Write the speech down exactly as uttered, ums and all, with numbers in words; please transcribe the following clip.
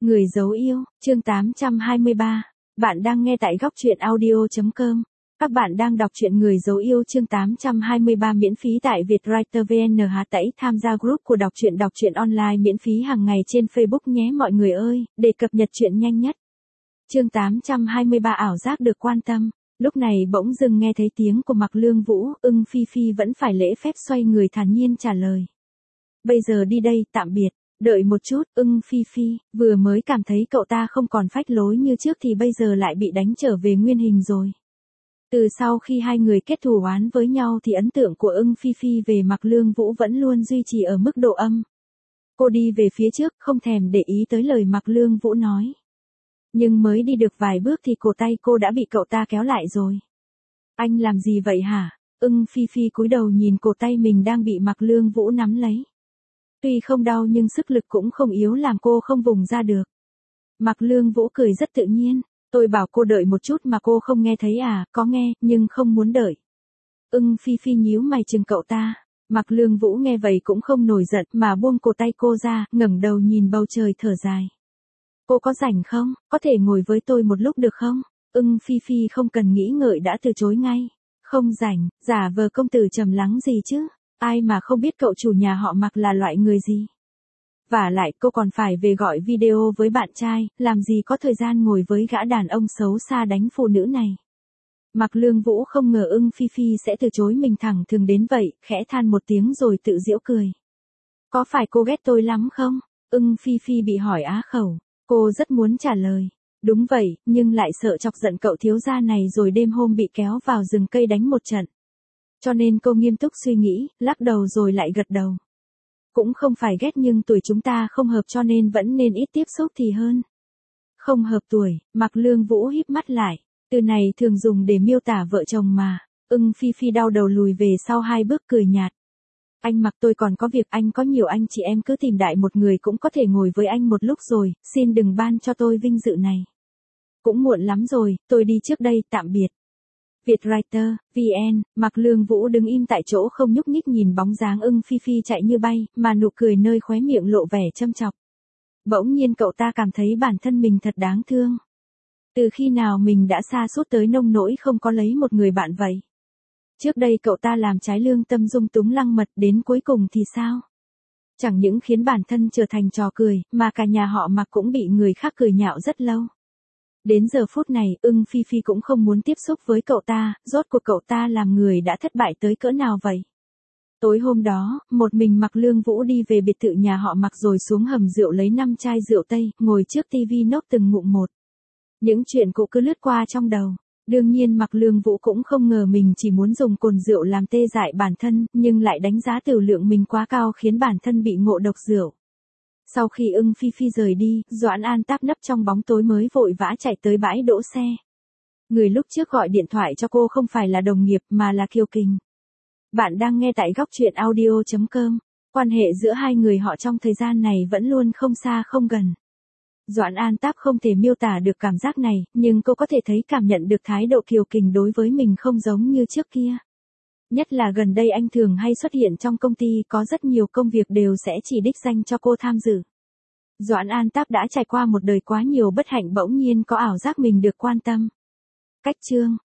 Người dấu yêu, chương tám trăm hai mươi ba. Bạn đang nghe tại góc truyện audio chấm com. Các bạn đang đọc truyện Người dấu yêu chương tám trăm hai mươi ba miễn phí tại Vietwriter vê en. Hà Tẩy tham gia group của đọc truyện đọc truyện online miễn phí hàng ngày trên Facebook nhé mọi người ơi, để cập nhật truyện nhanh nhất. Chương tám trăm hai mươi ba ảo giác được quan tâm. Lúc này bỗng dưng nghe thấy tiếng của Mạc Lương Vũ, ưng Phi Phi vẫn phải lễ phép xoay người thản nhiên trả lời. Bây giờ đi đây, tạm biệt. Đợi một chút, ưng Phi Phi, vừa mới cảm thấy cậu ta không còn phách lối như trước thì bây giờ lại bị đánh trở về nguyên hình rồi. Từ sau khi hai người kết thù oán với nhau thì ấn tượng của ưng Phi Phi về Mạc Lương Vũ vẫn luôn duy trì ở mức độ âm. Cô đi về phía trước, không thèm để ý tới lời Mạc Lương Vũ nói. Nhưng mới đi được vài bước thì cổ tay cô đã bị cậu ta kéo lại rồi. Anh làm gì vậy hả? Ưng Phi Phi cúi đầu nhìn cổ tay mình đang bị Mạc Lương Vũ nắm lấy. Tuy không đau nhưng sức lực cũng không yếu làm cô không vùng ra được. Mạc Lương Vũ cười rất tự nhiên. Tôi bảo cô đợi một chút mà cô không nghe thấy à? Có nghe, nhưng không muốn đợi. Ưng Phi Phi nhíu mày chừng cậu ta. Mạc Lương Vũ nghe vậy cũng không nổi giận mà buông cổ tay cô ra, ngẩng đầu nhìn bầu trời thở dài. Cô có rảnh không? Có thể ngồi với tôi một lúc được không? Ưng Phi Phi không cần nghĩ ngợi đã từ chối ngay. Không rảnh, giả vờ công tử trầm lắng gì chứ? Ai mà không biết cậu chủ nhà họ Mạc là loại người gì. Vả lại cô còn phải về gọi video với bạn trai, làm gì có thời gian ngồi với gã đàn ông xấu xa đánh phụ nữ này. Mạc Lương Vũ không ngờ ưng Phi Phi sẽ từ chối mình thẳng thừng đến vậy, khẽ than một tiếng rồi tự giễu cười. Có phải cô ghét tôi lắm không? Ưng Phi Phi bị hỏi á khẩu. Cô rất muốn trả lời. Đúng vậy, nhưng lại sợ chọc giận cậu thiếu gia này rồi đêm hôm bị kéo vào rừng cây đánh một trận. Cho nên cô nghiêm túc suy nghĩ, lắc đầu rồi lại gật đầu. Cũng không phải ghét nhưng tuổi chúng ta không hợp cho nên vẫn nên ít tiếp xúc thì hơn. Không hợp tuổi, Mạc Lương Vũ híp mắt lại. Từ này thường dùng để miêu tả vợ chồng mà. Ưng Phi Phi đau đầu lùi về sau hai bước cười nhạt. Anh Mạc tôi còn có việc, anh có nhiều anh chị em cứ tìm đại một người cũng có thể ngồi với anh một lúc rồi, xin đừng ban cho tôi vinh dự này. Cũng muộn lắm rồi, tôi đi trước đây, tạm biệt. Vietwriter, vê en, Mạc Lương Vũ đứng im tại chỗ không nhúc nhích nhìn bóng dáng ưng Phi Phi chạy như bay, mà nụ cười nơi khóe miệng lộ vẻ châm chọc. Bỗng nhiên cậu ta cảm thấy bản thân mình thật đáng thương. Từ khi nào mình đã sa sút tới nông nỗi không có lấy một người bạn vậy? Trước đây cậu ta làm trái lương tâm dung túng lăng mật đến cuối cùng thì sao? Chẳng những khiến bản thân trở thành trò cười, mà cả nhà họ Mạc cũng bị người khác cười nhạo rất lâu. Đến giờ phút này, ưng Phi Phi cũng không muốn tiếp xúc với cậu ta, rốt cuộc cậu ta làm người đã thất bại tới cỡ nào vậy? Tối hôm đó, một mình Mạc Lương Vũ đi về biệt thự nhà họ Mạc rồi xuống hầm rượu lấy năm chai rượu Tây, ngồi trước tivi nốc từng ngụm một. Những chuyện cũ cứ lướt qua trong đầu. Đương nhiên Mạc Lương Vũ cũng không ngờ mình chỉ muốn dùng cồn rượu làm tê dại bản thân, nhưng lại đánh giá tửu lượng mình quá cao khiến bản thân bị ngộ độc rượu. Sau khi ưng Phi Phi rời đi, Doãn An Táp nấp trong bóng tối mới vội vã chạy tới bãi đỗ xe. Người lúc trước gọi điện thoại cho cô không phải là đồng nghiệp mà là Kiều Kình. Bạn đang nghe tại góc truyện audio chấm com. Quan hệ giữa hai người họ trong thời gian này vẫn luôn không xa không gần. Doãn An Táp không thể miêu tả được cảm giác này, nhưng cô có thể thấy cảm nhận được thái độ Kiều Kình đối với mình không giống như trước kia. Nhất là gần đây anh thường hay xuất hiện trong công ty, có rất nhiều công việc đều sẽ chỉ đích danh cho cô tham dự. Doãn An Táp đã trải qua một đời quá nhiều bất hạnh bỗng nhiên có ảo giác mình được quan tâm. Cách chương,